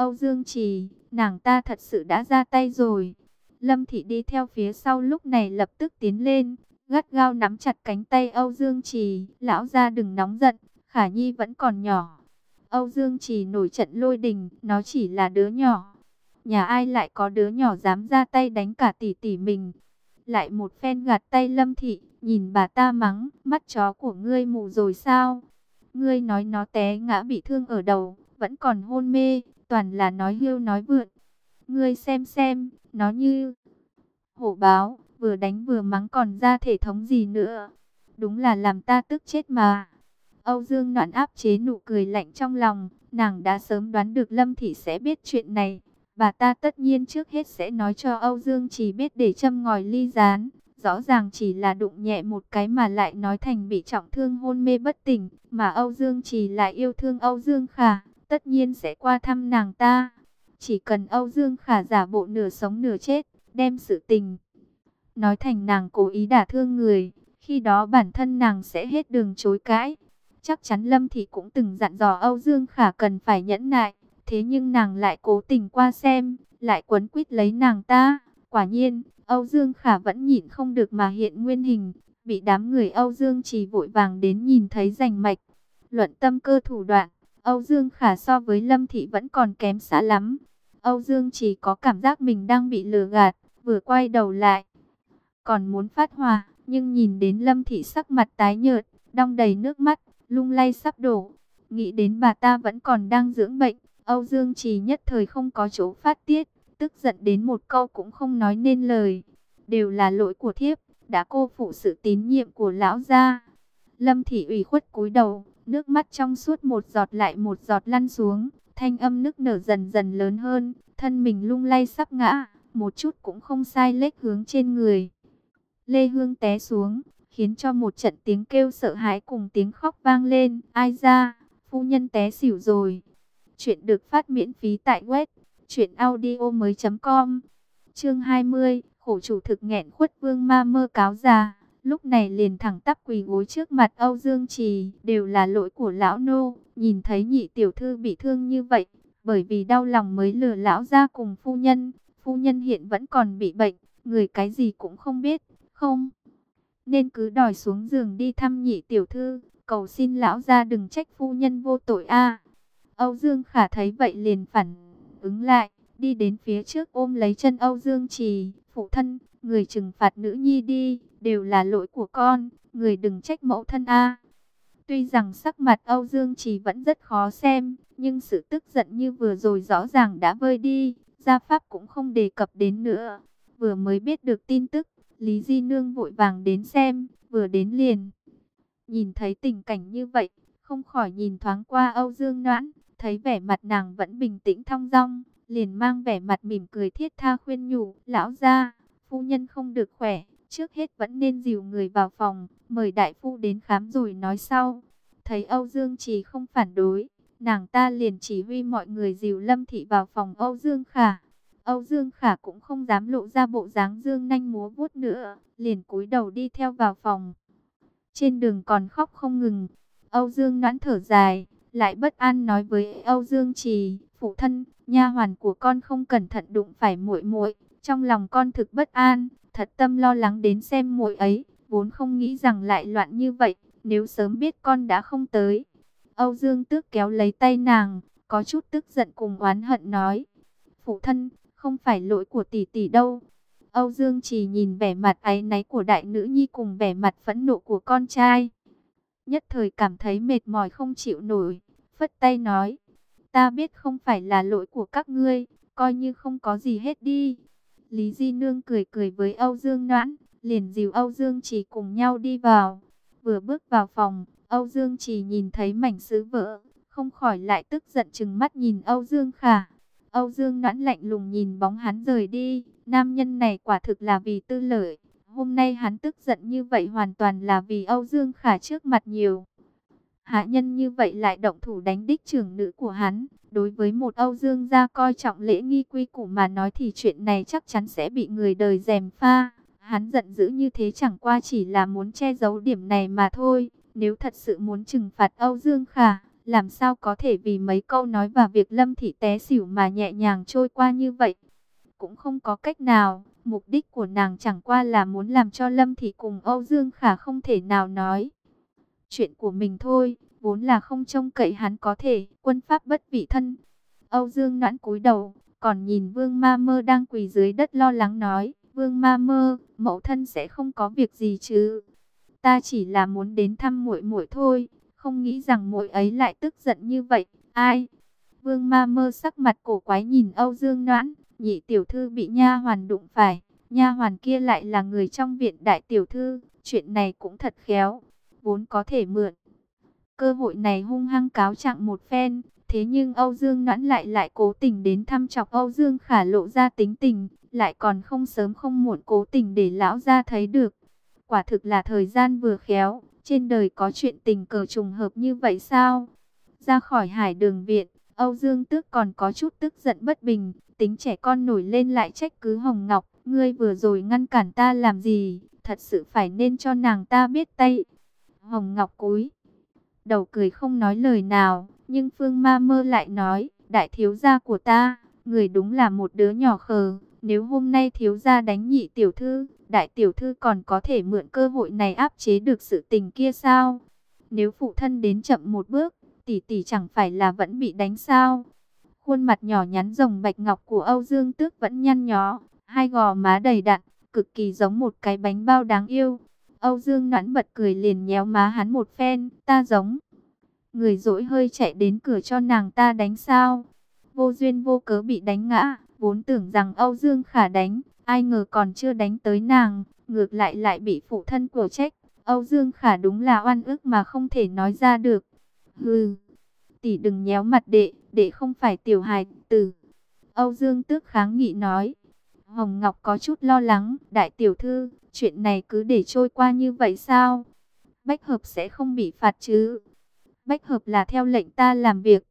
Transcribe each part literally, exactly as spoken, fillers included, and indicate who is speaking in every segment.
Speaker 1: Âu Dương Trì, nàng ta thật sự đã ra tay rồi. Lâm Thị đi theo phía sau lúc này lập tức tiến lên, gắt gao nắm chặt cánh tay Âu Dương Trì. Lão gia đừng nóng giận, Khả Nhi vẫn còn nhỏ. Âu Dương Trì nổi trận lôi đình, nó chỉ là đứa nhỏ. Nhà ai lại có đứa nhỏ dám ra tay đánh cả tỷ tỷ mình. Lại một phen gạt tay Lâm Thị, nhìn bà ta mắng, mắt chó của ngươi mù rồi sao? Ngươi nói nó té ngã bị thương ở đầu, vẫn còn hôn mê, toàn là nói hưu nói vượn. Ngươi xem xem, nó như hổ báo, vừa đánh vừa mắng còn ra thể thống gì nữa. Đúng là làm ta tức chết mà. Âu Dương Noãn áp chế nụ cười lạnh trong lòng, nàng đã sớm đoán được Lâm Thị sẽ biết chuyện này. Bà ta tất nhiên trước hết sẽ nói cho Âu Dương Trì biết để châm ngòi ly gián. Rõ ràng chỉ là đụng nhẹ một cái mà lại nói thành bị trọng thương hôn mê bất tỉnh. Mà Âu Dương Trì lại yêu thương Âu Dương Khả, tất nhiên sẽ qua thăm nàng ta. Chỉ cần Âu Dương Khả giả bộ nửa sống nửa chết, đem sự tình nói thành nàng cố ý đả thương người, khi đó bản thân nàng sẽ hết đường chối cãi. Chắc chắn Lâm Thị cũng từng dặn dò Âu Dương Khả cần phải nhẫn nại, thế nhưng nàng lại cố tình qua xem, lại quấn quýt lấy nàng ta. Quả nhiên, Âu Dương Khả vẫn nhịn không được mà hiện nguyên hình, bị đám người Âu Dương Trì vội vàng đến nhìn thấy rành mạch. Luận tâm cơ thủ đoạn, Âu Dương Khả so với Lâm Thị vẫn còn kém xa lắm. Âu Dương Trì có cảm giác mình đang bị lừa gạt, vừa quay đầu lại còn muốn phát hỏa, nhưng nhìn đến Lâm Thị sắc mặt tái nhợt, đong đầy nước mắt, lung lay sắp đổ, nghĩ đến bà ta vẫn còn đang dưỡng bệnh, Âu Dương Trì nhất thời không có chỗ phát tiết, tức giận đến một câu cũng không nói nên lời. Đều là lỗi của thiếp, đã cô phụ sự tín nhiệm của lão gia. Lâm Thị ủy khuất cúi đầu, nước mắt trong suốt một giọt lại một giọt lăn xuống, thanh âm nức nở dần dần lớn hơn, thân mình lung lay sắp ngã, một chút cũng không sai lệch hướng trên người Lê Hương té xuống, khiến cho một trận tiếng kêu sợ hãi cùng tiếng khóc vang lên. Ai ra, phu nhân té xỉu rồi. Chuyện được phát miễn phí tại web truyện audio mới com. Chương hai mươi, khổ chủ thực nghẹn khuất vương ma mơ cáo già. Lúc này liền thẳng tắp quỳ gối trước mặt Âu Dương Trì, đều là lỗi của lão nô. Nhìn thấy nhị tiểu thư bị thương như vậy, bởi vì đau lòng mới lừa lão ra cùng phu nhân. Phu nhân hiện vẫn còn bị bệnh, người cái gì cũng không biết, không nên cứ đòi xuống giường đi thăm nhị tiểu thư, cầu xin lão gia đừng trách phu nhân vô tội a. Âu Dương Khả thấy vậy liền phản ứng lại, đi đến phía trước ôm lấy chân Âu Dương Trì, phụ thân, người trừng phạt nữ nhi đi, đều là lỗi của con, người đừng trách mẫu thân a. Tuy rằng sắc mặt Âu Dương Trì vẫn rất khó xem, nhưng sự tức giận như vừa rồi rõ ràng đã vơi đi, gia pháp cũng không đề cập đến nữa. Vừa mới biết được tin tức, Lý Di Nương vội vàng đến xem, vừa đến liền nhìn thấy tình cảnh như vậy, không khỏi nhìn thoáng qua Âu Dương Noãn, thấy vẻ mặt nàng vẫn bình tĩnh thong dong, liền mang vẻ mặt mỉm cười thiết tha khuyên nhủ, lão gia, phu nhân không được khỏe, trước hết vẫn nên dìu người vào phòng, mời đại phu đến khám rồi nói sau. Thấy Âu Dương Trì không phản đối, nàng ta liền chỉ huy mọi người dìu Lâm Thị vào phòng Âu Dương Khả. Âu Dương Khả cũng không dám lộ ra bộ dáng dương nanh múa vuốt nữa, liền cúi đầu đi theo vào phòng. Trên đường còn khóc không ngừng, Âu Dương Noãn thở dài, lại bất an nói với Âu Dương Trì, phụ thân, nha hoàn của con không cẩn thận đụng phải muội muội, trong lòng con thực bất an, thật tâm lo lắng đến xem muội ấy, vốn không nghĩ rằng lại loạn như vậy, nếu sớm biết con đã không tới. Âu Dương Tước kéo lấy tay nàng, có chút tức giận cùng oán hận nói, phụ thân, không phải lỗi của tỷ tỷ đâu. Âu Dương Trì nhìn vẻ mặt áy náy của đại nữ nhi cùng vẻ mặt phẫn nộ của con trai, nhất thời cảm thấy mệt mỏi không chịu nổi, phất tay nói, ta biết không phải là lỗi của các ngươi, coi như không có gì hết đi. Lý Di Nương cười cười với Âu Dương Noãn, liền dìu Âu Dương Trì cùng nhau đi vào. Vừa bước vào phòng, Âu Dương Trì nhìn thấy mảnh sứ vỡ, không khỏi lại tức giận trừng mắt nhìn Âu Dương Khả. Âu Dương Noãn lạnh lùng nhìn bóng hắn rời đi, nam nhân này quả thực là vì tư lợi. Hôm nay hắn tức giận như vậy hoàn toàn là vì Âu Dương Khả trước mặt nhiều hạ nhân như vậy lại động thủ đánh đích trưởng nữ của hắn. Đối với một Âu Dương gia coi trọng lễ nghi quy củ mà nói thì chuyện này chắc chắn sẽ bị người đời gièm pha. Hắn giận dữ như thế chẳng qua chỉ là muốn che giấu điểm này mà thôi. Nếu thật sự muốn trừng phạt Âu Dương Khả, Làm sao có thể vì mấy câu nói và việc Lâm Thị té xỉu mà nhẹ nhàng trôi qua như vậy? Cũng không có cách nào, mục đích của nàng chẳng qua là muốn làm cho Lâm Thị cùng Âu Dương Khả không thể nào nói chuyện của mình thôi, vốn là không trông cậy hắn có thể quân pháp bất vị thân. Âu Dương Noãn cúi đầu, còn nhìn Vương Ma Mơ đang quỳ dưới đất lo lắng nói, Vương Ma Mơ, mẫu thân sẽ không có việc gì chứ? Ta chỉ là muốn đến thăm muội muội thôi, không nghĩ rằng muội ấy lại tức giận như vậy. Ai? Vương Ma Mơ sắc mặt cổ quái nhìn Âu Dương Noãn, nhị tiểu thư bị nha hoàn đụng phải, nha hoàn kia lại là người trong viện đại tiểu thư, chuyện này cũng thật khéo, vốn có thể mượn cơ hội này hung hăng cáo trạng một phen, thế nhưng Âu Dương Noãn lại lại cố tình đến thăm chọc Âu Dương Khả lộ ra tính tình, lại còn không sớm không muộn cố tình để lão gia thấy được. Quả thực là thời gian vừa khéo, trên đời có chuyện tình cờ trùng hợp như vậy sao? Ra khỏi Hải Đường viện, Âu Dương Tước còn có chút tức giận bất bình, tính trẻ con nổi lên lại trách cứ Hồng Ngọc, ngươi vừa rồi ngăn cản ta làm gì, thật sự phải nên cho nàng ta biết tay. Hồng Ngọc cúi đầu cười không nói lời nào, nhưng Phương Ma Mơ lại nói, đại thiếu gia của ta, người đúng là một đứa nhỏ khờ, nếu hôm nay thiếu gia đánh nhị tiểu thư, đại tiểu thư còn có thể mượn cơ hội này áp chế được sự tình kia sao? Nếu phụ thân đến chậm một bước, tỷ tỷ chẳng phải là vẫn bị đánh sao? Khuôn mặt nhỏ nhắn rồng bạch ngọc của Âu Dương Tước vẫn nhăn nhó, hai gò má đầy đặn, cực kỳ giống một cái bánh bao đáng yêu. Âu Dương Noãn bật cười liền nhéo má hắn một phen, ta giống người dỗi hơi chạy đến cửa cho nàng ta đánh sao? Vô duyên vô cớ bị đánh ngã, vốn tưởng rằng Âu Dương Khả đánh, ai ngờ còn chưa đánh tới nàng, ngược lại lại bị phụ thân của trách. Âu Dương Khả đúng là oan ức mà không thể nói ra được. Hừ, tỷ đừng nhéo mặt đệ, đệ không phải tiểu hài tử. Âu Dương Tước kháng nghị nói. Hồng Ngọc có chút lo lắng, đại tiểu thư, chuyện này cứ để trôi qua như vậy sao? Bách Hợp sẽ không bị phạt chứ? Bách Hợp là theo lệnh ta làm việc,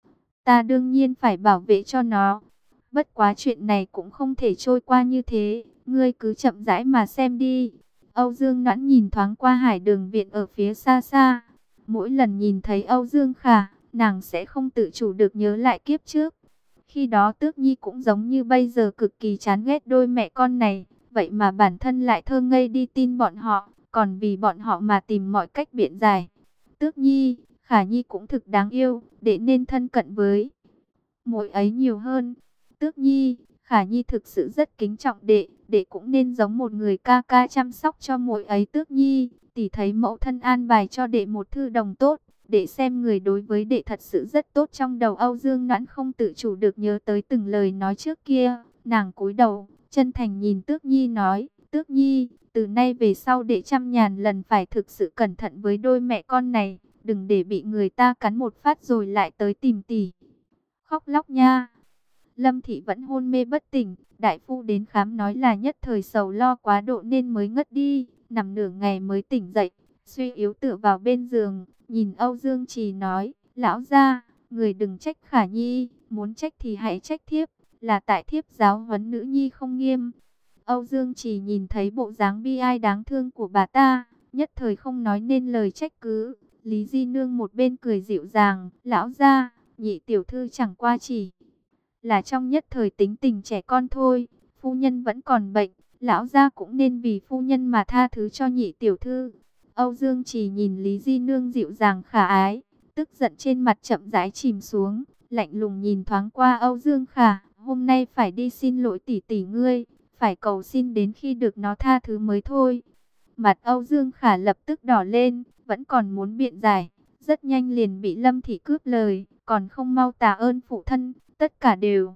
Speaker 1: ta đương nhiên phải bảo vệ cho nó. Bất quá chuyện này cũng không thể trôi qua như thế, ngươi cứ chậm rãi mà xem đi. Âu Dương Noãn nhìn thoáng qua Hải Đường viện ở phía xa xa. Mỗi lần nhìn thấy Âu Dương Khả, nàng sẽ không tự chủ được nhớ lại kiếp trước. Khi đó Tước Nhi cũng giống như bây giờ cực kỳ chán ghét đôi mẹ con này, vậy mà bản thân lại thơ ngây đi tin bọn họ, còn vì bọn họ mà tìm mọi cách biện giải. Tước Nhi, Khả Nhi cũng thực đáng yêu, để nên thân cận với muội ấy nhiều hơn. Tước Nhi, Khả Nhi thực sự rất kính trọng đệ, đệ cũng nên giống một người ca ca chăm sóc cho muội ấy. Tước Nhi, tỷ thấy mẫu thân an bài cho đệ một thư đồng tốt, để xem người đối với đệ thật sự rất tốt. Trong đầu Âu Dương Noãn không tự chủ được nhớ tới từng lời nói trước kia, nàng cúi đầu, chân thành nhìn Tước Nhi nói, Tước Nhi, từ nay về sau đệ trăm ngàn lần phải thực sự cẩn thận với đôi mẹ con này, đừng để bị người ta cắn một phát rồi lại tới tìm tỷ khóc lóc nha. Lâm Thị vẫn hôn mê bất tỉnh, đại phu đến khám nói là nhất thời sầu lo quá độ nên mới ngất đi, nằm nửa ngày mới tỉnh dậy, suy yếu tựa vào bên giường, nhìn Âu Dương Trì nói, lão gia, người đừng trách Khả Nhi, muốn trách thì hãy trách thiếp, là tại thiếp giáo huấn nữ nhi không nghiêm. Âu Dương Trì nhìn thấy bộ dáng bi ai đáng thương của bà ta, nhất thời không nói nên lời trách cứ. Lý Di Nương một bên cười dịu dàng, lão gia, nhị tiểu thư chẳng qua chỉ là trong nhất thời tính tình trẻ con thôi, phu nhân vẫn còn bệnh, lão gia cũng nên vì phu nhân mà tha thứ cho nhị tiểu thư. Âu Dương Trì nhìn Lý Di Nương dịu dàng khả ái, tức giận trên mặt chậm rãi chìm xuống, lạnh lùng nhìn thoáng qua Âu Dương Khả, hôm nay phải đi xin lỗi tỷ tỷ ngươi, phải cầu xin đến khi được nó tha thứ mới thôi. Mặt Âu Dương Khả lập tức đỏ lên, vẫn còn muốn biện giải, rất nhanh liền bị Lâm Thị cướp lời, còn không mau tạ ơn phụ thân, tất cả đều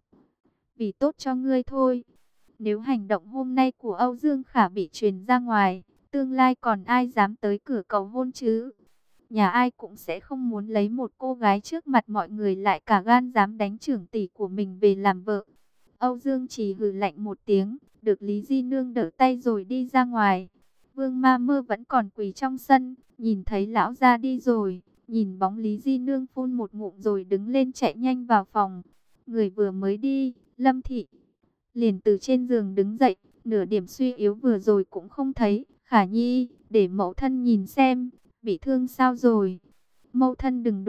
Speaker 1: vì tốt cho ngươi thôi. Nếu hành động hôm nay của Âu Dương Khả bị truyền ra ngoài, tương lai còn ai dám tới cửa cầu hôn chứ? Nhà ai cũng sẽ không muốn lấy một cô gái trước mặt mọi người lại cả gan dám đánh trưởng tỷ của mình về làm vợ. Âu Dương chỉ hừ lạnh một tiếng, được Lý Di Nương đỡ tay rồi đi ra ngoài. Vương Ma Mơ vẫn còn quỳ trong sân, nhìn thấy lão ra đi rồi, nhìn bóng Lý Di Nương phun một ngụm rồi đứng lên chạy nhanh vào phòng. Người vừa mới đi, Lâm Thị liền từ trên giường đứng dậy, nửa điểm suy yếu vừa rồi cũng không thấy. Khả Nhi, để mẫu thân nhìn xem, bị thương sao rồi? Mẫu thân đừng đụng,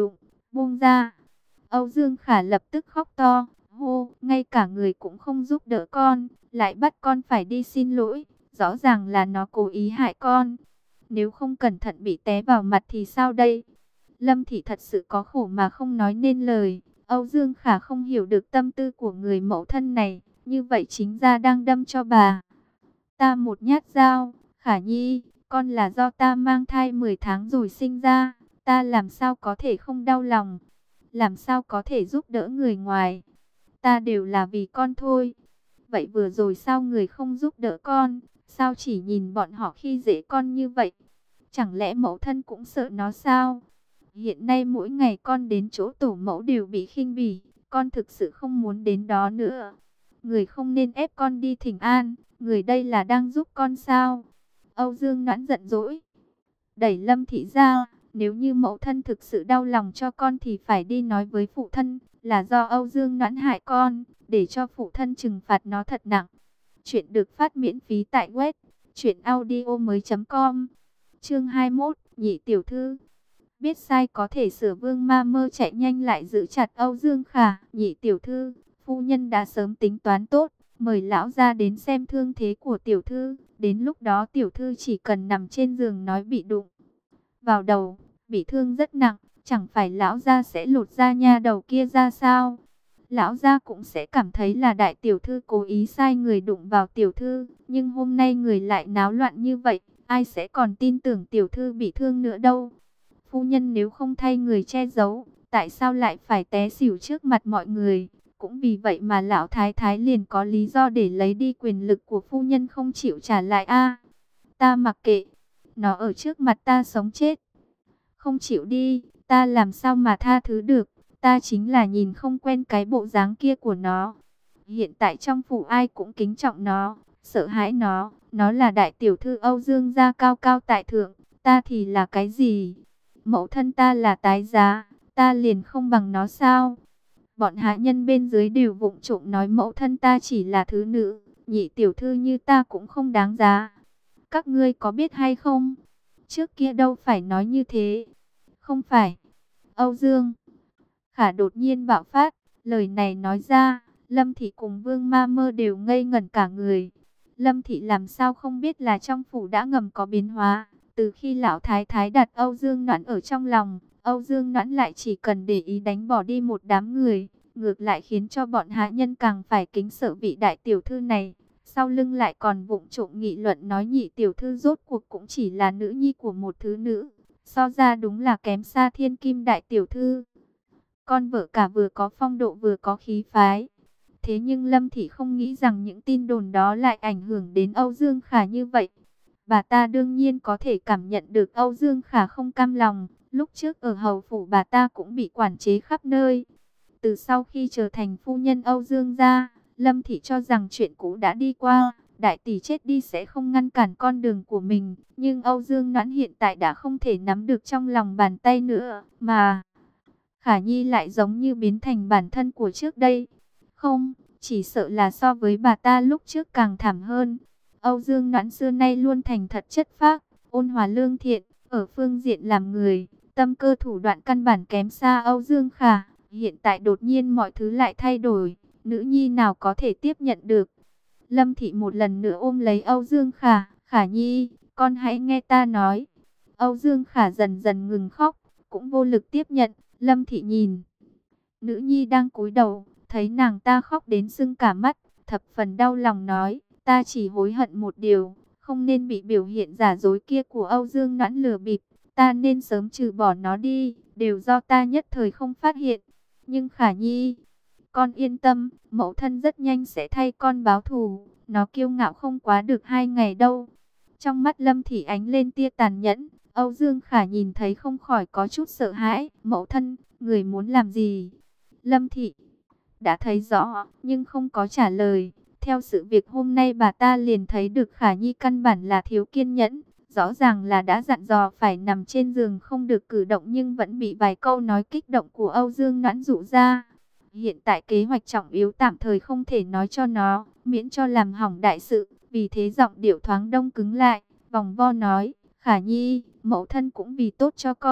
Speaker 1: Buông ra. Âu Dương Khả lập tức khóc to, hô, ngay cả người cũng không giúp đỡ con, lại bắt con phải đi xin lỗi, rõ ràng là nó cố ý hại con. Nếu không cẩn thận bị té vào mặt thì sao đây? Lâm Thị thật sự có khổ mà không nói nên lời. Âu Dương Khả không hiểu được tâm tư của người mẫu thân này, như vậy chính ra đang đâm cho bà ta một nhát dao. Khả Nhi, con là do ta mang thai mười tháng rồi sinh ra, ta làm sao có thể không đau lòng, làm sao có thể giúp đỡ người ngoài, ta đều là vì con thôi. Vậy vừa rồi sao người không giúp đỡ con, sao chỉ nhìn bọn họ khi dễ con như vậy? Chẳng lẽ mẫu thân cũng sợ nó sao? Hiện nay mỗi ngày con đến chỗ tổ mẫu đều bị khinh bỉ, con thực sự không muốn đến đó nữa. Người không nên ép con đi thỉnh an, người đây là đang giúp con sao? Âu Dương Noãn giận dỗi, đẩy Lâm Thị ra. Nếu như mẫu thân thực sự đau lòng cho con thì phải đi nói với phụ thân, là do Âu Dương Noãn hại con, để cho phụ thân trừng phạt nó thật nặng. Chuyện được phát miễn phí tại web truyện audio mới chấm com. Chương hai mươi mốt, nhị tiểu thư. Biết sai có thể sửa, Vương Ma Mơ chạy nhanh lại giữ chặt Âu Dương Khả. Nhị tiểu thư, phu nhân đã sớm tính toán tốt, mời lão ra đến xem thương thế của tiểu thư. Đến lúc đó tiểu thư chỉ cần nằm trên giường nói bị đụng vào đầu, bị thương rất nặng, chẳng phải lão gia sẽ lột da nha đầu kia ra sao? Lão gia cũng sẽ cảm thấy là đại tiểu thư cố ý sai người đụng vào tiểu thư, nhưng hôm nay người lại náo loạn như vậy, ai sẽ còn tin tưởng tiểu thư bị thương nữa đâu? Phu nhân nếu không thay người che giấu, tại sao lại phải té xỉu trước mặt mọi người? Cũng vì vậy mà lão thái thái liền có lý do để lấy đi quyền lực của phu nhân, không chịu trả lại a. Ta mặc kệ, nó ở trước mặt ta sống chết không chịu đi, ta làm sao mà tha thứ được? Ta chính là nhìn không quen cái bộ dáng kia của nó. Hiện tại trong phủ ai cũng kính trọng nó, sợ hãi nó. Nó là đại tiểu thư Âu Dương gia cao cao tại thượng, ta thì là cái gì? Mẫu thân ta là tái giá, ta liền không bằng nó sao? Bọn hạ nhân bên dưới đều vụng trộm nói mẫu thân ta chỉ là thứ nữ, nhị tiểu thư như ta cũng không đáng giá. Các ngươi có biết hay không? Trước kia đâu phải nói như thế. Không phải. Âu Dương Khả đột nhiên bạo phát, lời này nói ra, Lâm Thị cùng Vương Ma Mơ đều ngây ngẩn cả người. Lâm Thị làm sao không biết là trong phủ đã ngầm có biến hóa. Từ khi lão thái thái đặt Âu Dương Noãn ở trong lòng, Âu Dương Noãn lại chỉ cần để ý đánh bỏ đi một đám người, ngược lại khiến cho bọn hạ nhân càng phải kính sợ vị đại tiểu thư này. Sau lưng lại còn vụng trộm nghị luận nói nhị tiểu thư rốt cuộc cũng chỉ là nữ nhi của một thứ nữ, so ra đúng là kém xa thiên kim đại tiểu thư. Con vợ cả vừa có phong độ vừa có khí phái. Thế nhưng Lâm Thị không nghĩ rằng những tin đồn đó lại ảnh hưởng đến Âu Dương Khả như vậy. Bà ta đương nhiên có thể cảm nhận được Âu Dương Khả không cam lòng. Lúc trước ở hầu phủ bà ta cũng bị quản chế khắp nơi. Từ sau khi trở thành phu nhân Âu Dương gia, Lâm Thị cho rằng chuyện cũ đã đi qua, đại tỷ chết đi sẽ không ngăn cản con đường của mình. Nhưng Âu Dương Noãn hiện tại đã không thể nắm được trong lòng bàn tay nữa, mà Khả Nhi lại giống như biến thành bản thân của trước đây. Không, chỉ sợ là so với bà ta lúc trước càng thảm hơn. Âu Dương Noãn xưa nay luôn thành thật chất phác, ôn hòa lương thiện, ở phương diện làm người, tâm cơ thủ đoạn căn bản kém xa Âu Dương Khả. Hiện tại đột nhiên mọi thứ lại thay đổi, nữ nhi nào có thể tiếp nhận được. Lâm Thị một lần nữa ôm lấy Âu Dương Khả. Khả Nhi, con hãy nghe ta nói. Âu Dương Khả dần dần ngừng khóc, cũng vô lực tiếp nhận. Lâm Thị nhìn nữ nhi đang cúi đầu, thấy nàng ta khóc đến sưng cả mắt, thập phần đau lòng nói, ta chỉ hối hận một điều, không nên bị biểu hiện giả dối kia của Âu Dương Noãn lừa bịp, ta nên sớm trừ bỏ nó đi, đều do ta nhất thời không phát hiện. Nhưng Khả Nhi, con yên tâm, mẫu thân rất nhanh sẽ thay con báo thù, nó kiêu ngạo không quá được hai ngày đâu. Trong mắt Lâm Thị ánh lên tia tàn nhẫn, Âu Dương Khả nhìn thấy không khỏi có chút sợ hãi. Mẫu thân, người muốn làm gì? Lâm Thị đã thấy rõ, nhưng không có trả lời. Theo sự việc hôm nay bà ta liền thấy được Khả Nhi căn bản là thiếu kiên nhẫn. Rõ ràng là đã dặn dò phải nằm trên giường không được cử động, nhưng vẫn bị vài câu nói kích động của Âu Dương Noãn dụ ra. Hiện tại kế hoạch trọng yếu tạm thời không thể nói cho nó, miễn cho làm hỏng đại sự. Vì thế giọng điệu thoáng đông cứng lại, vòng vo nói, Khả Nhi, mẫu thân cũng vì tốt cho con,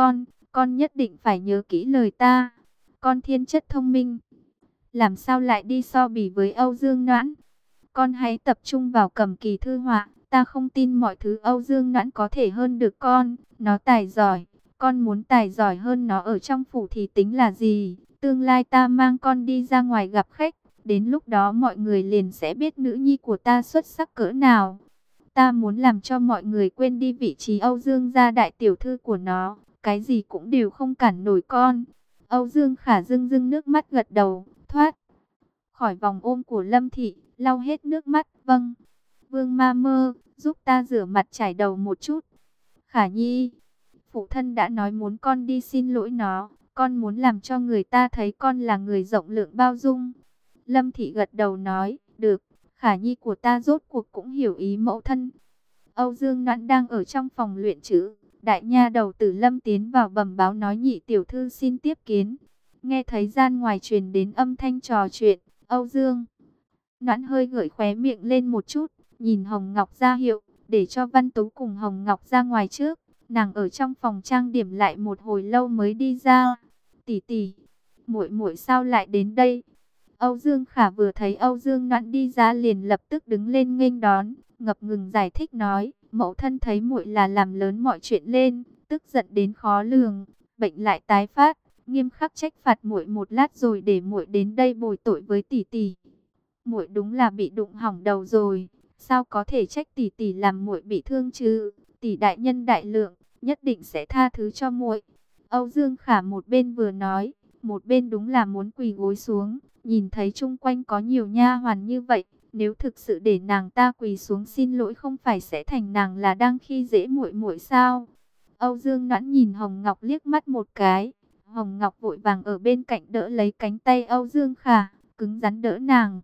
Speaker 1: con nhất định phải nhớ kỹ lời ta. Con thiên chất thông minh, làm sao lại đi so bì với Âu Dương Noãn. Con hãy tập trung vào cầm kỳ thư họa, ta không tin mọi thứ Âu Dương Noãn có thể hơn được con. Nó tài giỏi, con muốn tài giỏi hơn nó ở trong phủ thì tính là gì? Tương lai ta mang con đi ra ngoài gặp khách, đến lúc đó mọi người liền sẽ biết nữ nhi của ta xuất sắc cỡ nào. Ta muốn làm cho mọi người quên đi vị trí Âu Dương gia đại tiểu thư của nó, cái gì cũng đều không cản nổi con. Âu Dương Khả rưng rưng nước mắt gật đầu, thoát khỏi vòng ôm của Lâm Thị, lau hết nước mắt. Vâng, Vương Ma Mơ, giúp ta rửa mặt chải đầu một chút. Khả Nhi, phụ thân đã nói muốn con đi xin lỗi nó, con muốn làm cho người ta thấy con là người rộng lượng bao dung. Lâm Thị gật đầu nói, được, Khả Nhi của ta rốt cuộc cũng hiểu ý mẫu thân. Âu Dương Noãn đang ở trong phòng luyện chữ, đại nha đầu Tử Lâm tiến vào bẩm báo nói nhị tiểu thư xin tiếp kiến. Nghe thấy gian ngoài truyền đến âm thanh trò chuyện, Âu Dương Noãn hơi gợi khóe miệng lên một chút, nhìn Hồng Ngọc ra hiệu, để cho Văn Tú cùng Hồng Ngọc ra ngoài trước. Nàng ở trong phòng trang điểm lại một hồi lâu mới đi ra. Tỷ tỷ, muội muội sao lại đến đây? Âu Dương Khả vừa thấy Âu Dương Noãn đi ra liền lập tức đứng lên nghênh đón, ngập ngừng giải thích nói, mẫu thân thấy muội là làm lớn mọi chuyện lên, tức giận đến khó lường, bệnh lại tái phát, nghiêm khắc trách phạt muội một lát rồi để muội đến đây bồi tội với tỷ tỷ. Muội đúng là bị đụng hỏng đầu rồi, sao có thể trách tỷ tỷ làm muội bị thương chứ? Tỷ đại nhân đại lượng, nhất định sẽ tha thứ cho muội. Âu Dương Khả một bên vừa nói, một bên đúng là muốn quỳ gối xuống, nhìn thấy chung quanh có nhiều nha hoàn như vậy, nếu thực sự để nàng ta quỳ xuống xin lỗi không phải sẽ thành nàng là đang khi dễ muội muội sao? Âu Dương Noãn nhìn Hồng Ngọc liếc mắt một cái, Hồng Ngọc vội vàng ở bên cạnh đỡ lấy cánh tay Âu Dương Khả, cứng rắn đỡ nàng.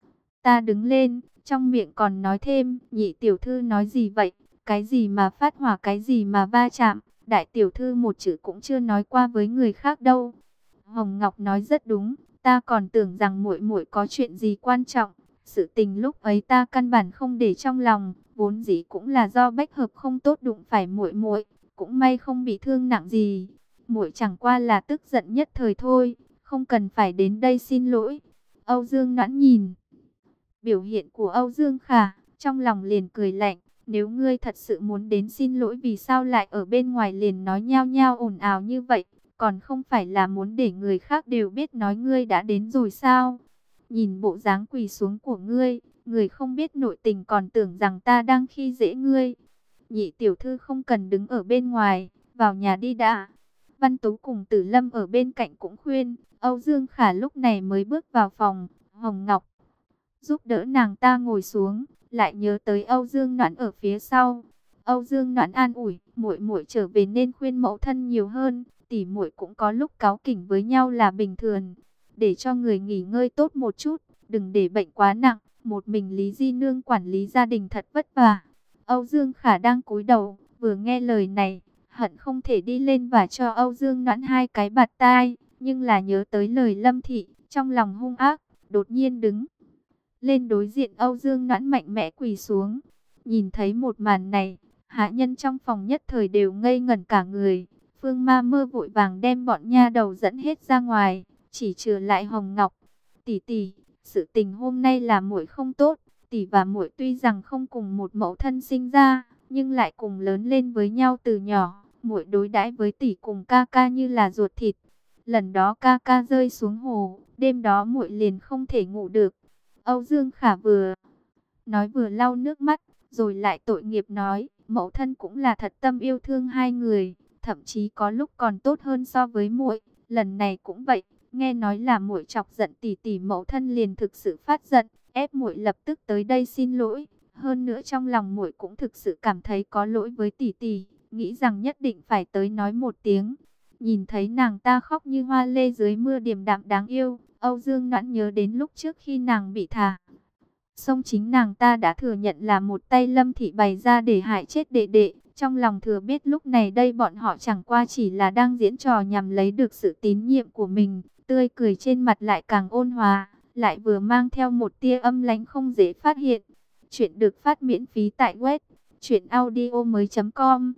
Speaker 1: Ta đứng lên, trong miệng còn nói thêm, nhị tiểu thư nói gì vậy? Cái gì mà phát hỏa, cái gì mà va chạm? Đại tiểu thư một chữ cũng chưa nói qua với người khác đâu. Hồng Ngọc nói rất đúng, ta còn tưởng rằng muội muội có chuyện gì quan trọng. Sự tình lúc ấy ta căn bản không để trong lòng, vốn dĩ cũng là do bách hợp không tốt đụng phải muội muội, cũng may không bị thương nặng gì. Muội chẳng qua là tức giận nhất thời thôi, không cần phải đến đây xin lỗi. Âu Dương Noãn nhìn biểu hiện của Âu Dương Khả, trong lòng liền cười lạnh, nếu ngươi thật sự muốn đến xin lỗi vì sao lại ở bên ngoài liền nói nhao nhao ồn ào như vậy, còn không phải là muốn để người khác đều biết nói ngươi đã đến rồi sao? Nhìn bộ dáng quỳ xuống của ngươi, người không biết nội tình còn tưởng rằng ta đang khi dễ ngươi. Nhị tiểu thư không cần đứng ở bên ngoài, vào nhà đi đã. Văn Tú cùng Tử Lâm ở bên cạnh cũng khuyên, Âu Dương Khả lúc này mới bước vào phòng. Hồng Ngọc giúp đỡ nàng ta ngồi xuống, lại nhớ tới Âu Dương Noãn ở phía sau. Âu Dương Noãn an ủi, muội muội trở về nên khuyên mẫu thân nhiều hơn, tỷ muội cũng có lúc cáu kỉnh với nhau là bình thường, để cho người nghỉ ngơi tốt một chút, đừng để bệnh quá nặng, một mình Lý Di nương quản lý gia đình thật vất vả. Âu Dương Khả đang cúi đầu, vừa nghe lời này, hận không thể đi lên và cho Âu Dương Noãn hai cái bạt tai, nhưng là nhớ tới lời Lâm Thị, trong lòng hung ác, đột nhiên đứng lên đối diện Âu Dương Noãn mạnh mẽ quỳ xuống. Nhìn thấy một màn này, hạ nhân trong phòng nhất thời đều ngây ngẩn cả người. Phương Ma Mơ vội vàng đem bọn nha đầu dẫn hết ra ngoài, chỉ trừ lại Hồng Ngọc. Tỷ tỷ, sự tình hôm nay là muội không tốt, tỷ và muội tuy rằng không cùng một mẫu thân sinh ra, nhưng lại cùng lớn lên với nhau từ nhỏ. Muội đối đãi với tỷ cùng ca ca như là ruột thịt. Lần đó ca ca rơi xuống hồ, đêm đó muội liền không thể ngủ được. Âu Dương Khả vừa nói vừa lau nước mắt, rồi lại tội nghiệp nói, mẫu thân cũng là thật tâm yêu thương hai người, thậm chí có lúc còn tốt hơn so với muội. Lần này cũng vậy, nghe nói là muội chọc giận tỷ tỷ, mẫu thân liền thực sự phát giận, ép muội lập tức tới đây xin lỗi. Hơn nữa trong lòng muội cũng thực sự cảm thấy có lỗi với tỷ tỷ, nghĩ rằng nhất định phải tới nói một tiếng. Nhìn thấy nàng ta khóc như hoa lê dưới mưa điềm đạm đáng yêu, Âu Dương Noãn nhớ đến lúc trước khi nàng bị thả xong, chính nàng ta đã thừa nhận là một tay Lâm Thị bày ra để hại chết đệ đệ. Trong lòng thừa biết lúc này đây bọn họ chẳng qua chỉ là đang diễn trò nhằm lấy được sự tín nhiệm của mình. Tươi cười trên mặt lại càng ôn hòa, lại vừa mang theo một tia âm lãnh không dễ phát hiện. Chuyện được phát miễn phí tại web truyện audio mới chấm com.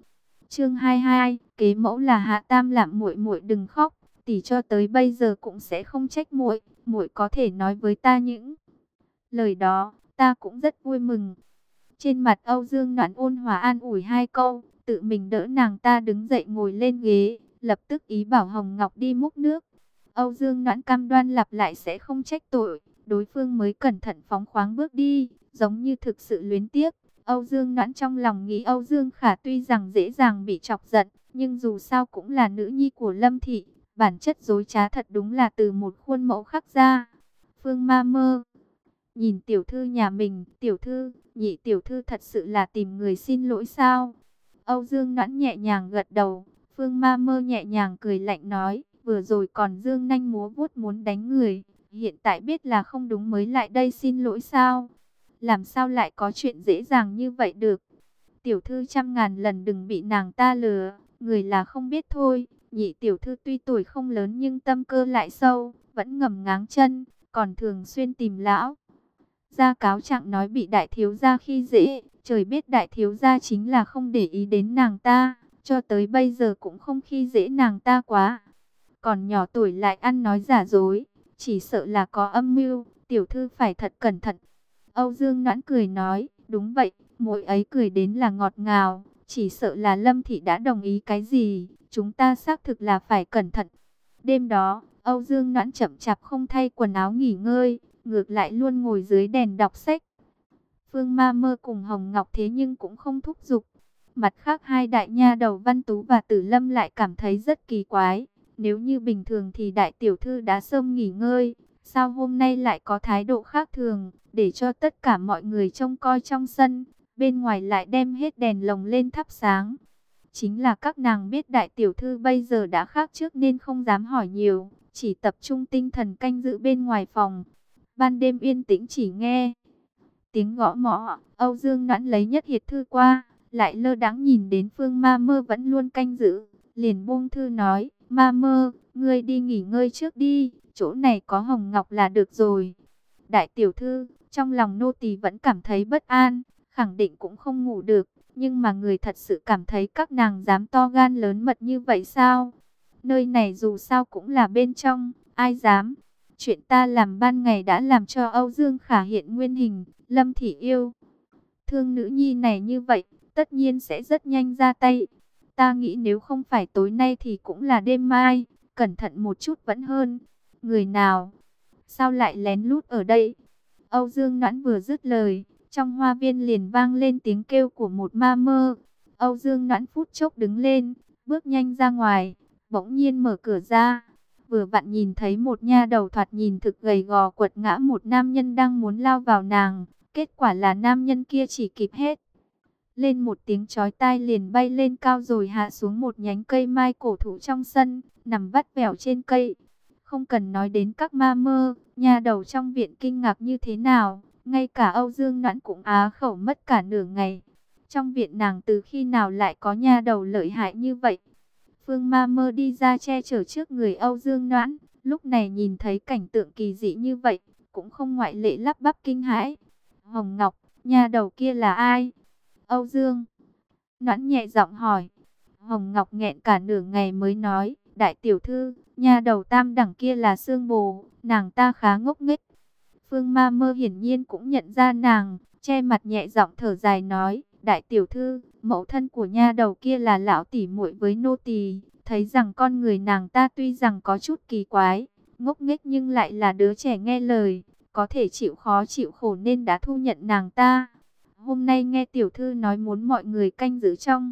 Speaker 1: Chương hai mươi hai, kế mẫu là Hạ Tam Lạm. Muội muội đừng khóc, tỷ cho tới bây giờ cũng sẽ không trách muội, muội có thể nói với ta những lời đó, ta cũng rất vui mừng. Trên mặt Âu Dương Noãn ôn hòa an ủi hai câu, tự mình đỡ nàng ta đứng dậy ngồi lên ghế, lập tức ý bảo Hồng Ngọc đi múc nước. Âu Dương Noãn cam đoan lặp lại sẽ không trách tội, đối phương mới cẩn thận phóng khoáng bước đi, giống như thực sự luyến tiếc. Âu Dương Noãn trong lòng nghĩ Âu Dương Khả tuy rằng dễ dàng bị chọc giận, nhưng dù sao cũng là nữ nhi của Lâm Thị, bản chất dối trá thật đúng là từ một khuôn mẫu khắc ra. Phương Ma Mơ nhìn tiểu thư nhà mình, tiểu thư, nhị tiểu thư thật sự là tìm người xin lỗi sao? Âu Dương Noãn nhẹ nhàng gật đầu, Phương Ma Mơ nhẹ nhàng cười lạnh nói, vừa rồi còn dương nanh múa vuốt muốn đánh người, hiện tại biết là không đúng mới lại đây xin lỗi sao? Làm sao lại có chuyện dễ dàng như vậy được? Tiểu thư trăm ngàn lần đừng bị nàng ta lừa, người là không biết thôi. Nhị tiểu thư tuy tuổi không lớn nhưng tâm cơ lại sâu, vẫn ngầm ngáng chân, còn thường xuyên tìm lão gia cáo trạng nói bị đại thiếu gia khi dễ. Trời biết đại thiếu gia chính là không để ý đến nàng ta, cho tới bây giờ cũng không khi dễ nàng ta quá. Còn nhỏ tuổi lại ăn nói giả dối, chỉ sợ là có âm mưu, tiểu thư phải thật cẩn thận. Âu Dương Noãn cười nói, đúng vậy, muội ấy cười đến là ngọt ngào, chỉ sợ là Lâm Thị đã đồng ý cái gì, chúng ta xác thực là phải cẩn thận. Đêm đó, Âu Dương Noãn chậm chạp không thay quần áo nghỉ ngơi, ngược lại luôn ngồi dưới đèn đọc sách. Phương Ma Mơ cùng Hồng Ngọc thế nhưng cũng không thúc giục. Mặt khác hai đại nha đầu Văn Tú và Tử Lâm lại cảm thấy rất kỳ quái. Nếu như bình thường thì đại tiểu thư đã sớm nghỉ ngơi, sao hôm nay lại có thái độ khác thường, để cho tất cả mọi người trông coi trong sân, bên ngoài lại đem hết đèn lồng lên thắp sáng. Chính là các nàng biết đại tiểu thư bây giờ đã khác trước nên không dám hỏi nhiều, chỉ tập trung tinh thần canh giữ bên ngoài phòng. Ban đêm yên tĩnh chỉ nghe tiếng gõ mõ. Âu Dương Noãn lấy nhất hiệt thư qua, lại lơ đãng nhìn đến Phương Ma Mơ vẫn luôn canh giữ, liền buông thư nói, Ma Mơ, ngươi đi nghỉ ngơi trước đi, chỗ này có Hồng Ngọc là được rồi. Đại tiểu thư, trong lòng nô tỳ vẫn cảm thấy bất an, khẳng định cũng không ngủ được, nhưng mà người thật sự cảm thấy các nàng dám to gan lớn mật như vậy sao? Nơi này dù sao cũng là bên trong, ai dám? Chuyện ta làm ban ngày đã làm cho Âu Dương Khả hiện nguyên hình, Lâm Thị yêu thương nữ nhi này như vậy, tất nhiên sẽ rất nhanh ra tay. Ta nghĩ nếu không phải tối nay thì cũng là đêm mai, cẩn thận một chút vẫn hơn. Người nào? Sao lại lén lút ở đây? Âu Dương Noãn vừa dứt lời, trong hoa viên liền vang lên tiếng kêu của một ma mơ. Âu Dương Noãn phút chốc đứng lên, bước nhanh ra ngoài, bỗng nhiên mở cửa ra. Vừa vặn nhìn thấy một nha đầu thoạt nhìn thực gầy gò quật ngã một nam nhân đang muốn lao vào nàng. Kết quả là nam nhân kia chỉ kịp hét lên một tiếng chói tai liền bay lên cao rồi hạ xuống một nhánh cây mai cổ thụ trong sân, nằm vắt vẻo trên cây. Không cần nói đến các ma mơ, nha đầu trong viện kinh ngạc như thế nào, ngay cả Âu Dương Noãn cũng á khẩu mất cả nửa ngày. Trong viện nàng từ khi nào lại có nha đầu lợi hại như vậy? Phương Ma Mơ đi ra che chở trước người Âu Dương Noãn, lúc này nhìn thấy cảnh tượng kỳ dị như vậy, cũng không ngoại lệ lắp bắp kinh hãi. Hồng Ngọc, nha đầu kia là ai? Âu Dương Noãn nhẹ giọng hỏi. Hồng Ngọc nghẹn cả nửa ngày mới nói, đại tiểu thư, nha đầu tam đẳng kia là Sương Bồ, nàng ta khá ngốc nghếch. Phương Ma Mơ hiển nhiên cũng nhận ra nàng, che mặt nhẹ giọng thở dài nói, đại tiểu thư, mẫu thân của nha đầu kia là lão tỷ muội với nô tỳ, thấy rằng con người nàng ta tuy rằng có chút kỳ quái, ngốc nghếch nhưng lại là đứa trẻ nghe lời, có thể chịu khó chịu khổ nên đã thu nhận nàng ta. Hôm nay nghe tiểu thư nói muốn mọi người canh giữ trong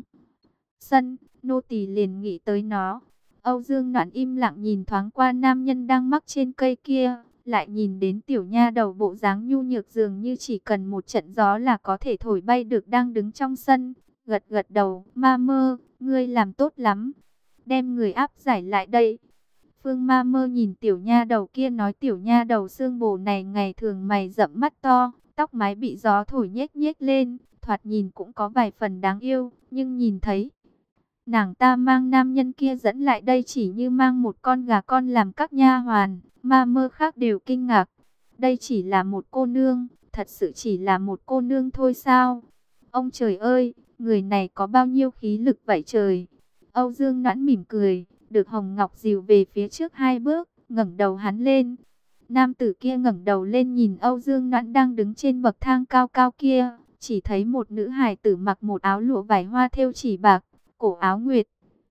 Speaker 1: sân, nô tỳ liền nghĩ tới nó. Âu Dương Noãn im lặng nhìn thoáng qua nam nhân đang mắc trên cây kia, lại nhìn đến tiểu nha đầu bộ dáng nhu nhược dường như chỉ cần một trận gió là có thể thổi bay được đang đứng trong sân, gật gật đầu, Ma Mơ, ngươi làm tốt lắm, đem người áp giải lại đây. Phương Ma Mơ nhìn tiểu nha đầu kia nói, tiểu nha đầu Sương Bồ này ngày thường mày rậm mắt to, tóc mái bị gió thổi nhếch nhếch lên, thoạt nhìn cũng có vài phần đáng yêu, nhưng nhìn thấy nàng ta mang nam nhân kia dẫn lại đây chỉ như mang một con gà con làm các nha hoàn, Ma Mơ khác đều kinh ngạc. Đây chỉ là một cô nương, thật sự chỉ là một cô nương thôi sao? Ông trời ơi, Người này có bao nhiêu khí lực vậy trời? Âu Dương Noãn mỉm cười, được Hồng Ngọc dìu về phía trước hai bước, ngẩng đầu hắn lên. Nam tử kia ngẩng đầu lên nhìn Âu Dương Noãn đang đứng trên bậc thang cao cao kia, chỉ thấy một nữ hài tử mặc một áo lụa vải hoa thêu chỉ bạc, cổ áo nguyệt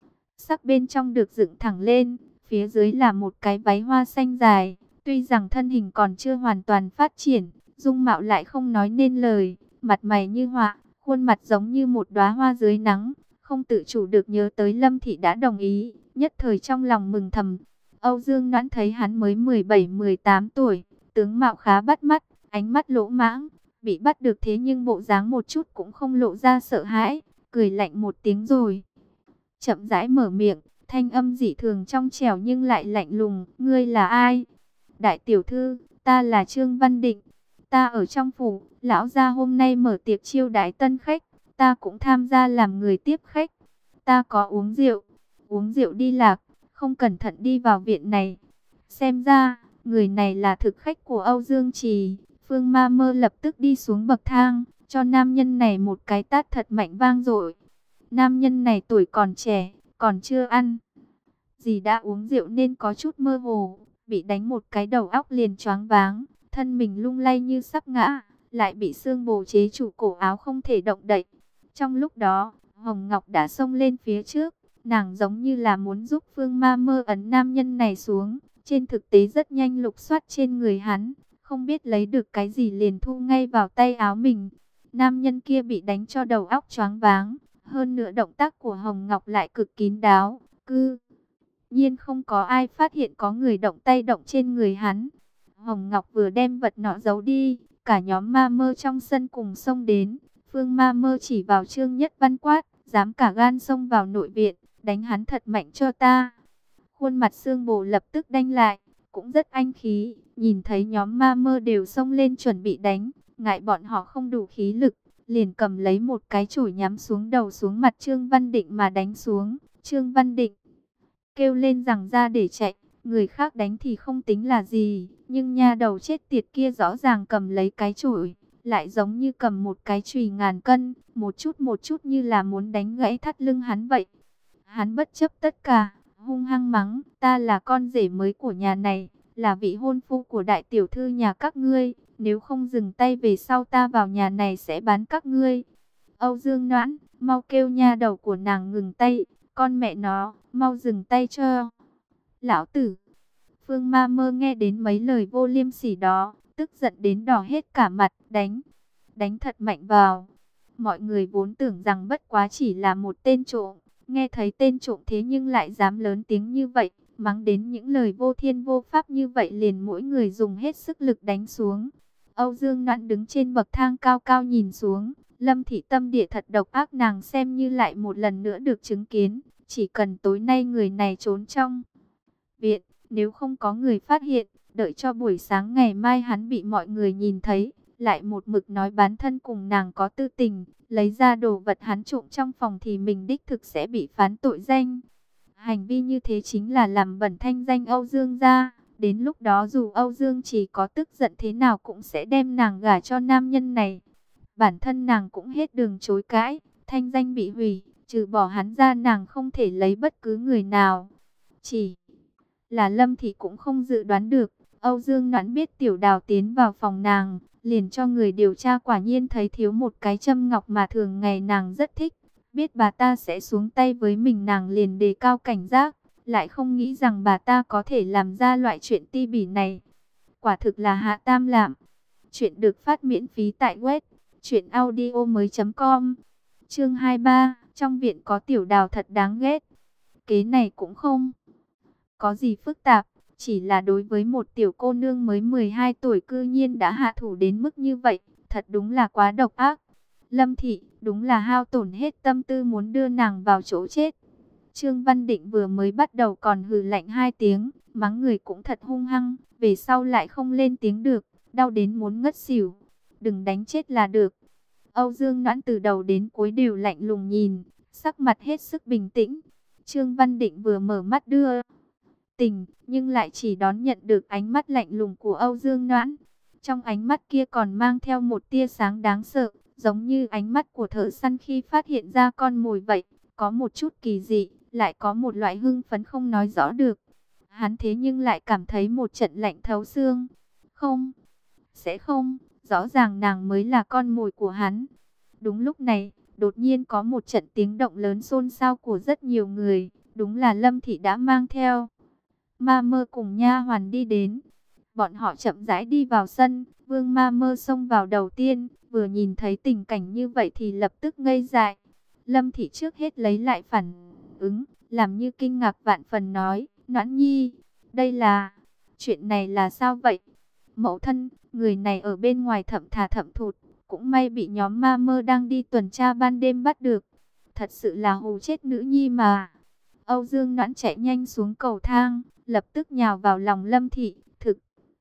Speaker 1: sắc bên trong được dựng thẳng lên, phía dưới là một cái váy hoa xanh dài. Tuy rằng thân hình còn chưa hoàn toàn phát triển, dung mạo lại không nói nên lời, mặt mày như họa, khuôn mặt giống như một đóa hoa dưới nắng, không tự chủ được nhớ tới Lâm Thị đã đồng ý, nhất thời trong lòng mừng thầm. Âu Dương Noãn thấy hắn mới mười bảy mười tám tuổi, tướng mạo khá bắt mắt, ánh mắt lỗ mãng, bị bắt được thế nhưng bộ dáng một chút cũng không lộ ra sợ hãi, cười lạnh một tiếng rồi chậm rãi mở miệng, thanh âm dị thường trong trẻo nhưng lại lạnh lùng, "Ngươi là ai?" "Đại tiểu thư, ta là Trương Văn Định, ta ở trong phủ, lão gia hôm nay mở tiệc chiêu đãi tân khách, ta cũng tham gia làm người tiếp khách. Ta có uống rượu, uống rượu đi lạc, không cẩn thận đi vào viện này." Xem ra, người này là thực khách của Âu Dương Trì. Phương Ma Mơ lập tức đi xuống bậc thang, cho nam nhân này một cái tát thật mạnh vang dội. Nam nhân này tuổi còn trẻ, còn chưa ăn gì đã uống rượu nên có chút mơ hồ, bị đánh một cái đầu óc liền choáng váng, thân mình lung lay như sắp ngã, lại bị xương bồ chế trụ cổ áo không thể động đậy. Trong lúc đó, Hồng Ngọc đã xông lên phía trước, nàng giống như là muốn giúp Phương Ma Mơ ấn nam nhân này xuống, trên thực tế rất nhanh lục soát trên người hắn, không biết lấy được cái gì liền thu ngay vào tay áo mình. Nam nhân kia bị đánh cho đầu óc choáng váng. Hơn nữa động tác của Hồng Ngọc lại cực kín đáo, cư nhiên không có ai phát hiện có người động tay động trên người hắn. Hồng Ngọc vừa đem vật nọ giấu đi, cả nhóm ma mơ trong sân cùng xông đến. Phương Ma Mơ chỉ vào Trương Nhất Văn quát, dám cả gan xông vào nội viện, đánh hắn thật mạnh cho ta. Khuôn mặt Sương Bồ lập tức đanh lại, cũng rất anh khí, nhìn thấy nhóm ma mơ đều xông lên chuẩn bị đánh, ngại bọn họ không đủ khí lực, liền cầm lấy một cái chổi nhắm xuống đầu xuống mặt Trương Văn Định mà đánh xuống. Trương Văn Định kêu lên rằng ra để chạy, người khác đánh thì không tính là gì, nhưng nha đầu chết tiệt kia rõ ràng cầm lấy cái chổi, lại giống như cầm một cái chùy ngàn cân, một chút một chút như là muốn đánh gãy thắt lưng hắn vậy. Hắn bất chấp tất cả, hung hăng mắng, ta là con rể mới của nhà này, là vị hôn phu của đại tiểu thư nhà các ngươi, nếu không dừng tay về sau ta vào nhà này sẽ bán các ngươi. Âu Dương Noãn, mau kêu nha đầu của nàng ngừng tay, con mẹ nó, mau dừng tay cho lão tử. Phương Ma Mơ nghe đến mấy lời vô liêm sỉ đó, tức giận đến đỏ hết cả mặt, đánh, đánh thật mạnh vào. Mọi người vốn tưởng rằng bất quá chỉ là một tên trộm, nghe thấy tên trộm thế nhưng lại dám lớn tiếng như vậy, mắng đến những lời vô thiên vô pháp như vậy liền mỗi người dùng hết sức lực đánh xuống. Âu Dương Noãn đứng trên bậc thang cao cao nhìn xuống, Lâm Thị tâm địa thật độc ác, nàng xem như lại một lần nữa được chứng kiến, chỉ cần tối nay người này trốn trong viện, nếu không có người phát hiện, đợi cho buổi sáng ngày mai hắn bị mọi người nhìn thấy, lại một mực nói bán thân cùng nàng có tư tình, lấy ra đồ vật hắn trộm trong phòng thì mình đích thực sẽ bị phán tội danh. Hành vi như thế chính là làm bẩn thanh danh Âu Dương gia. Đến lúc đó dù Âu Dương chỉ có tức giận thế nào cũng sẽ đem nàng gả cho nam nhân này. Bản thân nàng cũng hết đường chối cãi, thanh danh bị hủy, trừ bỏ hắn ra nàng không thể lấy bất cứ người nào. Chỉ là Lâm Thị cũng không dự đoán được, Âu Dương Noãn biết Tiểu Đào tiến vào phòng nàng, liền cho người điều tra, quả nhiên thấy thiếu một cái châm ngọc mà thường ngày nàng rất thích. Biết bà ta sẽ xuống tay với mình, nàng liền đề cao cảnh giác, lại không nghĩ rằng bà ta có thể làm ra loại chuyện ti bỉ này. Quả thực là hạ tam lạm. Chuyện được phát miễn phí tại web truyện audio mới chấm com. Chương hai mươi ba, trong viện có Tiểu Đào thật đáng ghét. Kế này cũng không có gì phức tạp, chỉ là đối với một tiểu cô nương mới mười hai tuổi cư nhiên đã hạ thủ đến mức như vậy, thật đúng là quá độc ác. Lâm Thị đúng là hao tổn hết tâm tư muốn đưa nàng vào chỗ chết. Trương Văn Định vừa mới bắt đầu còn hừ lạnh hai tiếng, mắng người cũng thật hung hăng, về sau lại không lên tiếng được, đau đến muốn ngất xỉu. Đừng đánh chết là được. Âu Dương Noãn từ đầu đến cuối đều lạnh lùng nhìn, sắc mặt hết sức bình tĩnh. Trương Văn Định vừa mở mắt đưa tình, nhưng lại chỉ đón nhận được ánh mắt lạnh lùng của Âu Dương Noãn. Trong ánh mắt kia còn mang theo một tia sáng đáng sợ, giống như ánh mắt của thợ săn khi phát hiện ra con mồi vậy, có một chút kỳ dị, lại có một loại hưng phấn không nói rõ được. Hắn thế nhưng lại cảm thấy một trận lạnh thấu xương. Không, sẽ không, rõ ràng nàng mới là con mồi của hắn. Đúng lúc này, đột nhiên có một trận tiếng động lớn xôn xao của rất nhiều người, đúng là Lâm Thị đã mang theo Ma Mơ cùng nha hoàn đi đến. Bọn họ chậm rãi đi vào sân, Vương Ma Mơ xông vào đầu tiên, vừa nhìn thấy tình cảnh như vậy thì lập tức ngây dại. Lâm Thị trước hết lấy lại phản ứng, làm như kinh ngạc vạn phần nói, Noãn Nhi, đây là, chuyện này là sao vậy? Mẫu thân, người này ở bên ngoài thậm thà thậm thụt, cũng may bị nhóm Ma Mơ đang đi tuần tra ban đêm bắt được. Thật sự là hù chết nữ nhi mà. Âu Dương Noãn chạy nhanh xuống cầu thang, lập tức nhào vào lòng Lâm Thị, thực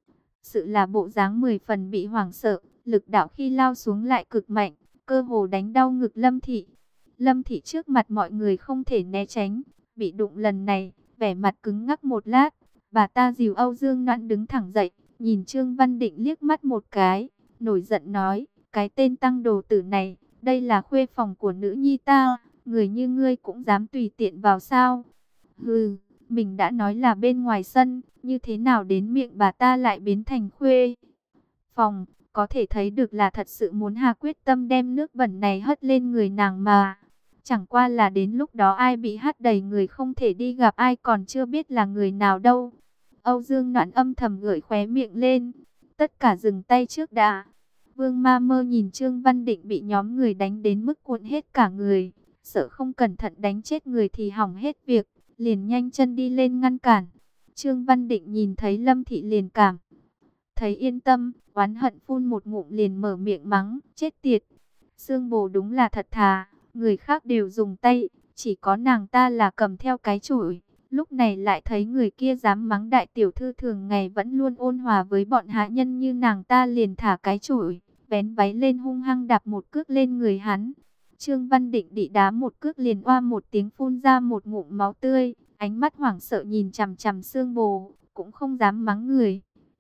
Speaker 1: sự là bộ dáng mười phần bị hoảng sợ, lực đạo khi lao xuống lại cực mạnh, cơ hồ đánh đau ngực Lâm Thị. Lâm Thị trước mặt mọi người không thể né tránh, bị đụng lần này, vẻ mặt cứng ngắc một lát, bà ta dìu Âu Dương Noãn đứng thẳng dậy, nhìn Trương Văn Định liếc mắt một cái, nổi giận nói, cái tên tăng đồ tử này, đây là khuê phòng của nữ nhi ta, người như ngươi cũng dám tùy tiện vào sao? Hừ, mình đã nói là bên ngoài sân, như thế nào đến miệng bà ta lại biến thành khuê phòng, có thể thấy được là thật sự muốn hạ quyết tâm đem nước bẩn này hất lên người nàng mà. Chẳng qua là đến lúc đó ai bị hắt đầy người không thể đi gặp ai còn chưa biết là người nào đâu. Âu Dương Noãn âm thầm gợi khóe miệng lên, tất cả dừng tay trước đã. Vương Ma Mơ nhìn Trương Văn Định bị nhóm người đánh đến mức cuộn hết cả người, sợ không cẩn thận đánh chết người thì hỏng hết việc, liền nhanh chân đi lên ngăn cản. Trương Văn Định nhìn thấy Lâm Thị liền cảm thấy yên tâm, oán hận phun một ngụm liền mở miệng mắng, chết tiệt. Sương Bồ đúng là thật thà, người khác đều dùng tay, chỉ có nàng ta là cầm theo cái chổi. Lúc này lại thấy người kia dám mắng đại tiểu thư thường ngày vẫn luôn ôn hòa với bọn hạ nhân như nàng ta, liền thả cái chổi, vén váy lên hung hăng đạp một cước lên người hắn. Trương Văn Định bị đá một cước liền oa một tiếng phun ra một ngụm máu tươi, ánh mắt hoảng sợ nhìn chằm chằm Sương Bồ, cũng không dám mắng người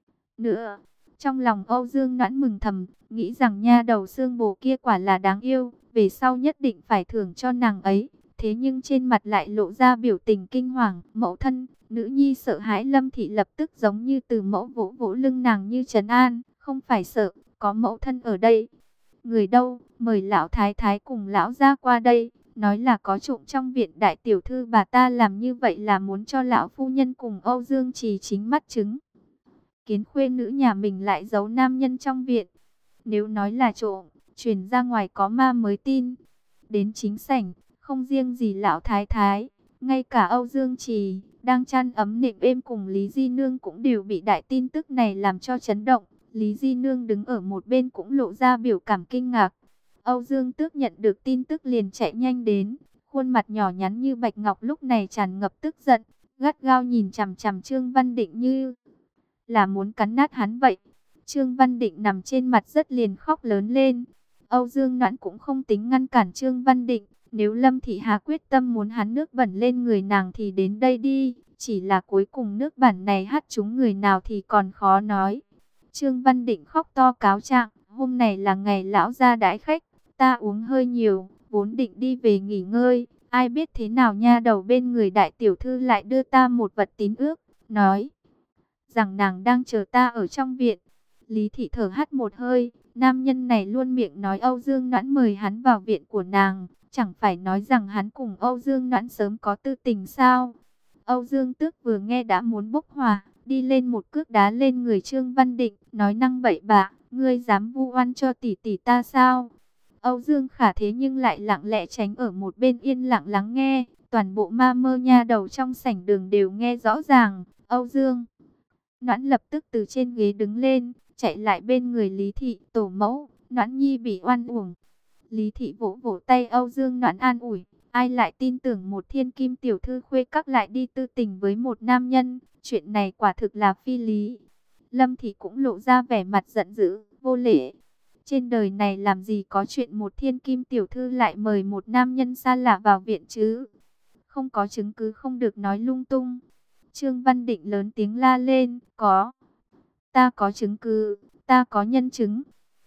Speaker 1: nữa. Trong lòng Âu Dương Noãn mừng thầm, nghĩ rằng nha đầu Sương Bồ kia quả là đáng yêu, về sau nhất định phải thưởng cho nàng ấy. Thế nhưng trên mặt lại lộ ra biểu tình kinh hoàng, mẫu thân, nữ nhi sợ hãi. Lâm Thị lập tức giống như từ mẫu vỗ vỗ lưng nàng như trấn an, không phải sợ, có mẫu thân ở đây. Người đâu, mời lão thái thái cùng lão gia qua đây, nói là có trộm trong viện đại tiểu thư, bà ta làm như vậy là muốn cho lão phu nhân cùng Âu Dương Trì chính mắt chứng kiến khuê nữ nhà mình lại giấu nam nhân trong viện. Nếu nói là trộm, truyền ra ngoài có ma mới tin. Đến chính sảnh, không riêng gì lão thái thái, ngay cả Âu Dương Trì đang chăn ấm nệm êm cùng Lý Di Nương cũng đều bị đại tin tức này làm cho chấn động. Lý Di Nương đứng ở một bên cũng lộ ra biểu cảm kinh ngạc. Âu Dương Tước nhận được tin tức liền chạy nhanh đến, khuôn mặt nhỏ nhắn như bạch ngọc lúc này tràn ngập tức giận, gắt gao nhìn chằm chằm Trương Văn Định như là muốn cắn nát hắn vậy. Trương Văn Định nằm trên mặt rất liền khóc lớn lên. Âu Dương Noãn cũng không tính ngăn cản Trương Văn Định, nếu Lâm Thị Hà quyết tâm muốn hắn nước bẩn lên người nàng thì đến đây đi, chỉ là cuối cùng nước bẩn này hắt trúng người nào thì còn khó nói. Trương Văn Định khóc to cáo trạng, hôm này là ngày lão gia đãi khách, ta uống hơi nhiều, vốn định đi về nghỉ ngơi, ai biết thế nào nha đầu bên người đại tiểu thư lại đưa ta một vật tín ước, nói rằng nàng đang chờ ta ở trong viện. Lý Thị thở hắt một hơi, nam nhân này luôn miệng nói Âu Dương Noãn mời hắn vào viện của nàng, chẳng phải nói rằng hắn cùng Âu Dương Noãn sớm có tư tình sao? Âu Dương Tước vừa nghe đã muốn bốc hỏa, đi lên một cước đá lên người Trương Văn Định, nói năng bậy bạ, ngươi dám vu oan cho tỷ tỷ ta sao? Âu Dương Khả thế nhưng lại lặng lẽ tránh ở một bên yên lặng lắng nghe, toàn bộ ma mơ nha đầu trong sảnh đường đều nghe rõ ràng. Âu Dương Noãn lập tức từ trên ghế đứng lên, chạy lại bên người Lý Thị, tổ mẫu, Noãn nhi bị oan uổng. Lý Thị vỗ vỗ tay Âu Dương Noãn an ủi, ai lại tin tưởng một thiên kim tiểu thư khuê các lại đi tư tình với một nam nhân, chuyện này quả thực là phi lý. Lâm Thị cũng lộ ra vẻ mặt giận dữ, vô lễ. Trên đời này làm gì có chuyện một thiên kim tiểu thư lại mời một nam nhân xa lạ vào viện chứ? Không có chứng cứ không được nói lung tung. Trương Văn Định lớn tiếng la lên, có, ta có chứng cứ, ta có nhân chứng.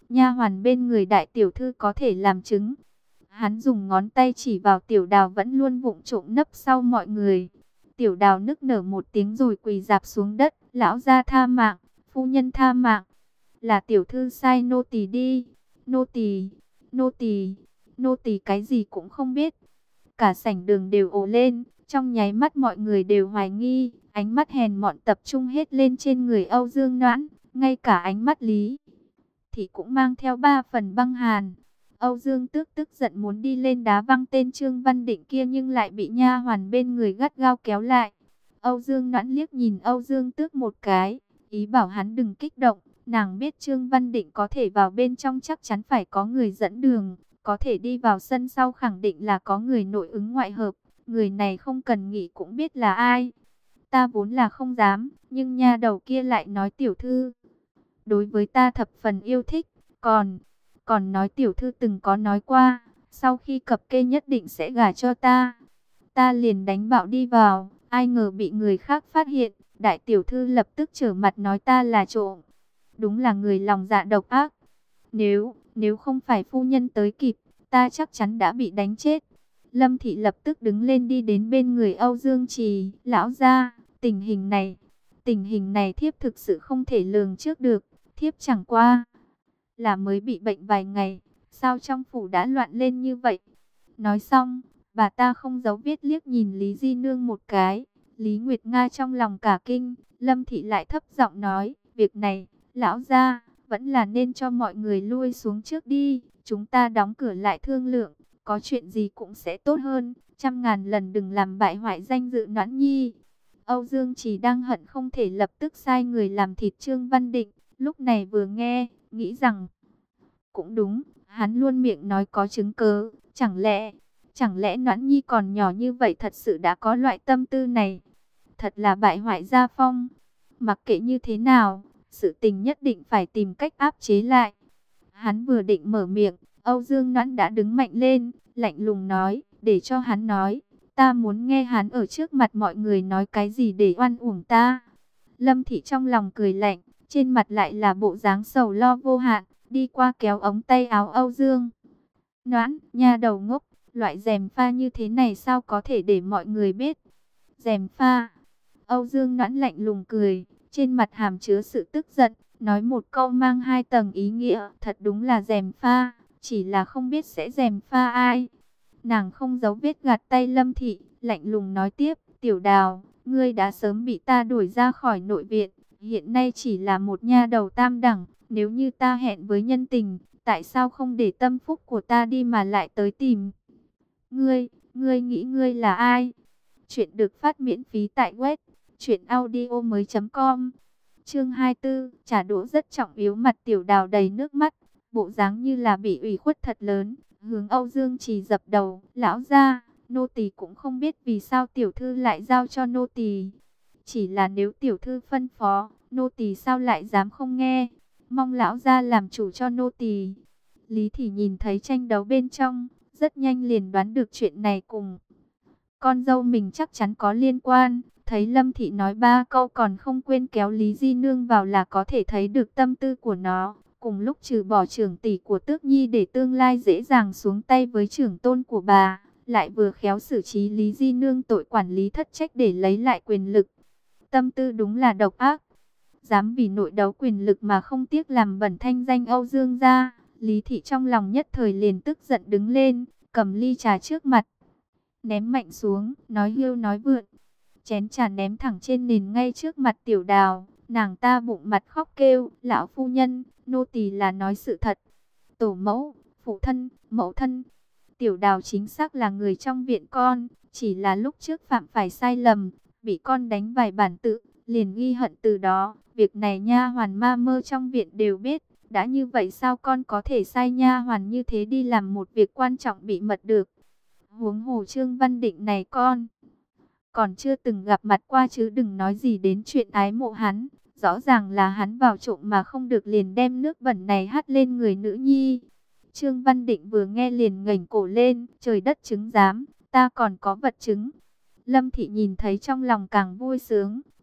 Speaker 1: Nha hoàn bên người đại tiểu thư có thể làm chứng. Hắn dùng ngón tay chỉ vào Tiểu Đào vẫn luôn vụng trộm nấp sau mọi người. Tiểu Đào nức nở một tiếng rồi quỳ rạp xuống đất. Lão gia tha mạng, phu nhân tha mạng. Là tiểu thư sai nô tỳ đi. Nô tỳ, nô tỳ, nô tỳ cái gì cũng không biết. Cả sảnh đường đều ồ lên. Trong nháy mắt mọi người đều hoài nghi. Ánh mắt hèn mọn tập trung hết lên trên người Âu Dương Noãn. Ngay cả ánh mắt Lý thì cũng mang theo ba phần băng hàn. Âu Dương Tước tức giận muốn đi lên đá văng tên Trương Văn Định kia nhưng lại bị nha hoàn bên người gắt gao kéo lại. Âu Dương Noãn liếc nhìn Âu Dương Tước một cái, ý bảo hắn đừng kích động. Nàng biết Trương Văn Định có thể vào bên trong chắc chắn phải có người dẫn đường, có thể đi vào sân sau khẳng định là có người nội ứng ngoại hợp. Người này không cần nghĩ cũng biết là ai. Ta vốn là không dám, nhưng nha đầu kia lại nói tiểu thư đối với ta thập phần yêu thích, còn còn nói tiểu thư từng có nói qua, sau khi cập kê nhất định sẽ gả cho ta. Ta liền đánh bạo đi vào, ai ngờ bị người khác phát hiện, đại tiểu thư lập tức trở mặt nói ta là trộm. Đúng là người lòng dạ độc ác. Nếu, nếu không phải phu nhân tới kịp, ta chắc chắn đã bị đánh chết. Lâm Thị lập tức đứng lên đi đến bên người Âu Dương Trì, lão gia, tình hình này, tình hình này thiếp thực sự không thể lường trước được, thiếp chẳng qua là mới bị bệnh vài ngày, sao trong phủ đã loạn lên như vậy? Nói xong, bà ta không giấu viết liếc nhìn Lý Di Nương một cái. Lý Nguyệt Nga trong lòng cả kinh, Lâm Thị lại thấp giọng nói, việc này, lão gia, vẫn là nên cho mọi người lui xuống trước đi, chúng ta đóng cửa lại thương lượng, có chuyện gì cũng sẽ tốt hơn, trăm ngàn lần đừng làm bại hoại danh dự Noãn Nhi. Âu Dương Trì đang hận không thể lập tức sai người làm thịt Trương Văn Định, lúc này vừa nghe, nghĩ rằng cũng đúng, hắn luôn miệng nói có chứng cớ, chẳng lẽ, chẳng lẽ Noãn Nhi còn nhỏ như vậy thật sự đã có loại tâm tư này, thật là bại hoại gia phong. Mặc kệ như thế nào, sự tình nhất định phải tìm cách áp chế lại. Hắn vừa định mở miệng, Âu Dương Noãn đã đứng mạnh lên, lạnh lùng nói, để cho hắn nói, ta muốn nghe hắn ở trước mặt mọi người nói cái gì để oan uổng ta. Lâm Thị trong lòng cười lạnh, trên mặt lại là bộ dáng sầu lo vô hạn, đi qua kéo ống tay áo Âu Dương Noãn, nha đầu ngốc, loại rèm pha như thế này sao có thể để mọi người biết. Rèm pha. Âu Dương Noãn lạnh lùng cười, trên mặt hàm chứa sự tức giận, nói một câu mang hai tầng ý nghĩa, thật đúng là rèm pha, chỉ là không biết sẽ rèm pha ai. Nàng không giấu vết gạt tay Lâm Thị, lạnh lùng nói tiếp, Tiểu Đào, ngươi đã sớm bị ta đuổi ra khỏi nội viện, hiện nay chỉ là một nha đầu tam đẳng, nếu như ta hẹn với nhân tình, tại sao không để tâm phúc của ta đi mà lại tới tìm ngươi, ngươi nghĩ ngươi là ai? Chuyện được phát miễn phí tại web truyệnaudiomoi mới com. Chương hai mươi tư, trả đũa rất trọng yếu, mặt Tiểu Đào đầy nước mắt, bộ dáng như là bị ủy khuất thật lớn, hướng Âu Dương Trì dập đầu, lão gia, nô tỳ cũng không biết vì sao tiểu thư lại giao cho nô tỳ, chỉ là nếu tiểu thư phân phó, nô tỳ sao lại dám không nghe, mong lão gia làm chủ cho nô tỳ. Lý Thị nhìn thấy tranh đấu bên trong, rất nhanh liền đoán được chuyện này cùng con dâu mình chắc chắn có liên quan. Thấy Lâm Thị nói ba câu còn không quên kéo Lý Di Nương vào là có thể thấy được tâm tư của nó. Cùng lúc trừ bỏ trưởng tỷ của Tước Nhi để tương lai dễ dàng xuống tay với trưởng tôn của bà, lại vừa khéo xử trí Lý Di Nương tội quản lý thất trách để lấy lại quyền lực. Tâm tư đúng là độc ác. Dám vì nội đấu quyền lực mà không tiếc làm bẩn thanh danh Âu Dương gia. Lý Thị trong lòng nhất thời liền tức giận đứng lên, cầm ly trà trước mặt, ném mạnh xuống, nói hưu nói vượn. Chén trà ném thẳng trên nền ngay trước mặt Tiểu Đào, nàng ta bụng mặt khóc kêu, lão phu nhân, nô tỳ là nói sự thật. Tổ mẫu, phụ thân, mẫu thân, Tiểu Đào chính xác là người trong viện con, chỉ là lúc trước phạm phải sai lầm, bị con đánh vài bản tự, liền ghi hận từ đó, việc này nha hoàn ma mơ trong viện đều biết, đã như vậy sao con có thể sai nha hoàn như thế đi làm một việc quan trọng bị mật được. Huống hồ Trương Văn Định này con còn chưa từng gặp mặt qua chứ đừng nói gì đến chuyện ái mộ hắn. Rõ ràng là hắn vào trộm mà không được liền đem nước bẩn này hắt lên người nữ nhi. Trương Văn Định vừa nghe liền ngẩng cổ lên, trời đất chứng giám, ta còn có vật chứng. Lâm Thị nhìn thấy trong lòng càng vui sướng,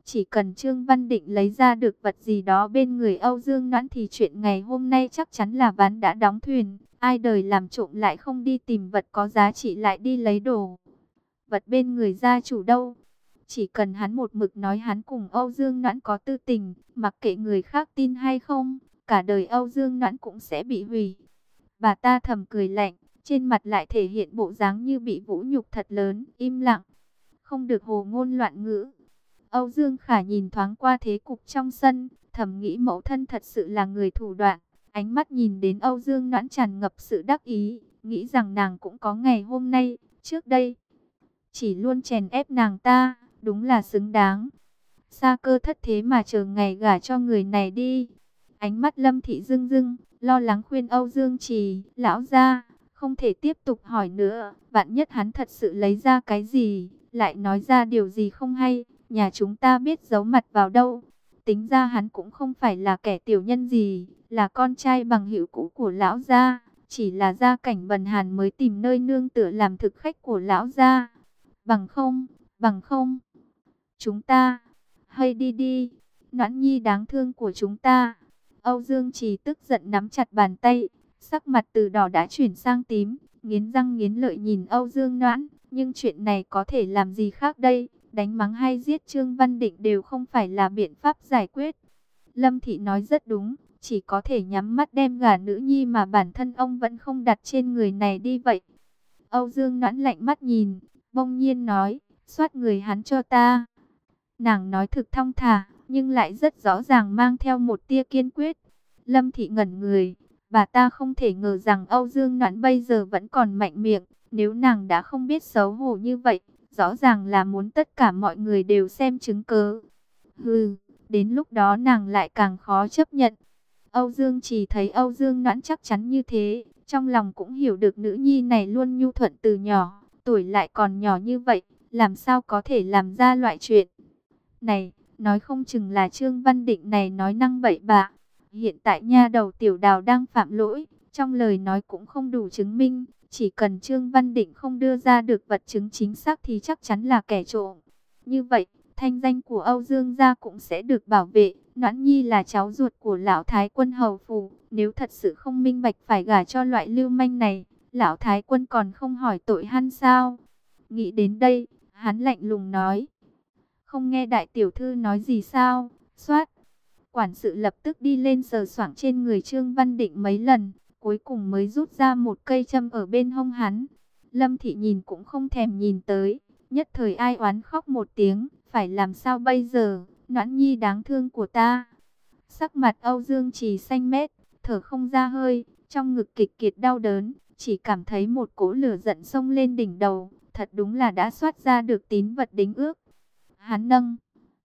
Speaker 1: Chỉ cần Trương Văn Định lấy ra được vật gì đó bên người Âu Dương Noãn thì chuyện ngày hôm nay chắc chắn là ván đã đóng thuyền. Ai đời làm trộm lại không đi tìm vật có giá trị lại đi lấy đồ vật bên người gia chủ đâu. Chỉ cần hắn một mực nói hắn cùng Âu Dương Noãn có tư tình, mặc kệ người khác tin hay không, cả đời Âu Dương Noãn cũng sẽ bị hủy. Bà ta thầm cười lạnh, trên mặt lại thể hiện bộ dáng như bị vũ nhục thật lớn, im lặng, không được hồ ngôn loạn ngữ. Âu Dương Khả nhìn thoáng qua thế cục trong sân, thầm nghĩ mẫu thân thật sự là người thủ đoạn. Ánh mắt nhìn đến Âu Dương Noãn tràn ngập sự đắc ý, nghĩ rằng nàng cũng có ngày hôm nay, trước đây chỉ luôn chèn ép nàng ta, đúng là xứng đáng. Sa cơ thất thế mà chờ ngày gả cho người này đi. Ánh mắt Lâm Thị rưng rưng, lo lắng khuyên Âu Dương Trì, lão gia, không thể tiếp tục hỏi nữa, vạn nhất hắn thật sự lấy ra cái gì, lại nói ra điều gì không hay, nhà chúng ta biết giấu mặt vào đâu. Tính ra hắn cũng không phải là kẻ tiểu nhân gì, là con trai bằng hữu cũ của lão gia, chỉ là gia cảnh bần hàn mới tìm nơi nương tựa làm thực khách của lão gia. Bằng không, bằng không, chúng ta, hay đi đi, Noãn Nhi đáng thương của chúng ta. Âu Dương Trì tức giận nắm chặt bàn tay, sắc mặt từ đỏ đã chuyển sang tím, nghiến răng nghiến lợi nhìn Âu Dương Noãn, nhưng chuyện này có thể làm gì khác đây, đánh mắng hay giết Trương Văn Định đều không phải là biện pháp giải quyết. Lâm Thị nói rất đúng, chỉ có thể nhắm mắt đem gả nữ nhi mà bản thân ông vẫn không đặt trên người này đi vậy. Âu Dương Noãn lạnh mắt nhìn, bỗng nhiên nói, soát người hắn cho ta. Nàng nói thực thong thả, nhưng lại rất rõ ràng mang theo một tia kiên quyết. Lâm Thị ngẩn người, bà ta không thể ngờ rằng Âu Dương Noãn bây giờ vẫn còn mạnh miệng. Nếu nàng đã không biết xấu hổ như vậy, rõ ràng là muốn tất cả mọi người đều xem chứng cớ. Hừ, đến lúc đó nàng lại càng khó chấp nhận. Âu Dương chỉ thấy Âu Dương Noãn chắc chắn như thế, trong lòng cũng hiểu được nữ nhi này luôn nhu thuận từ nhỏ, tuổi lại còn nhỏ như vậy, làm sao có thể làm ra loại chuyện này. Nói không chừng là Trương Văn Định này nói năng bậy bạ. Hiện tại nha đầu Tiểu Đào đang phạm lỗi, trong lời nói cũng không đủ chứng minh. Chỉ cần Trương Văn Định không đưa ra được vật chứng chính xác thì chắc chắn là kẻ trộm. Như vậy, thanh danh của Âu Dương gia cũng sẽ được bảo vệ. Noãn Nhi là cháu ruột của lão Thái Quân hầu phủ. Nếu thật sự không minh bạch phải gả cho loại lưu manh này, lão Thái Quân còn không hỏi tội hắn sao? Nghĩ đến đây, hắn lạnh lùng nói. Không nghe đại tiểu thư nói gì sao? Xoát. Quản sự lập tức đi lên sờ soạng trên người Trương Văn Định mấy lần, cuối cùng mới rút ra một cây châm ở bên hông hắn. Lâm Thị nhìn cũng không thèm nhìn tới, nhất thời ai oán khóc một tiếng, phải làm sao bây giờ, Noãn Nhi đáng thương của ta. Sắc mặt Âu Dương Trì xanh mét, thở không ra hơi, trong ngực kịch kiệt đau đớn, chỉ cảm thấy một cỗ lửa giận xông lên đỉnh đầu, thật đúng là đã soát ra được tín vật đính ước. Hắn nâng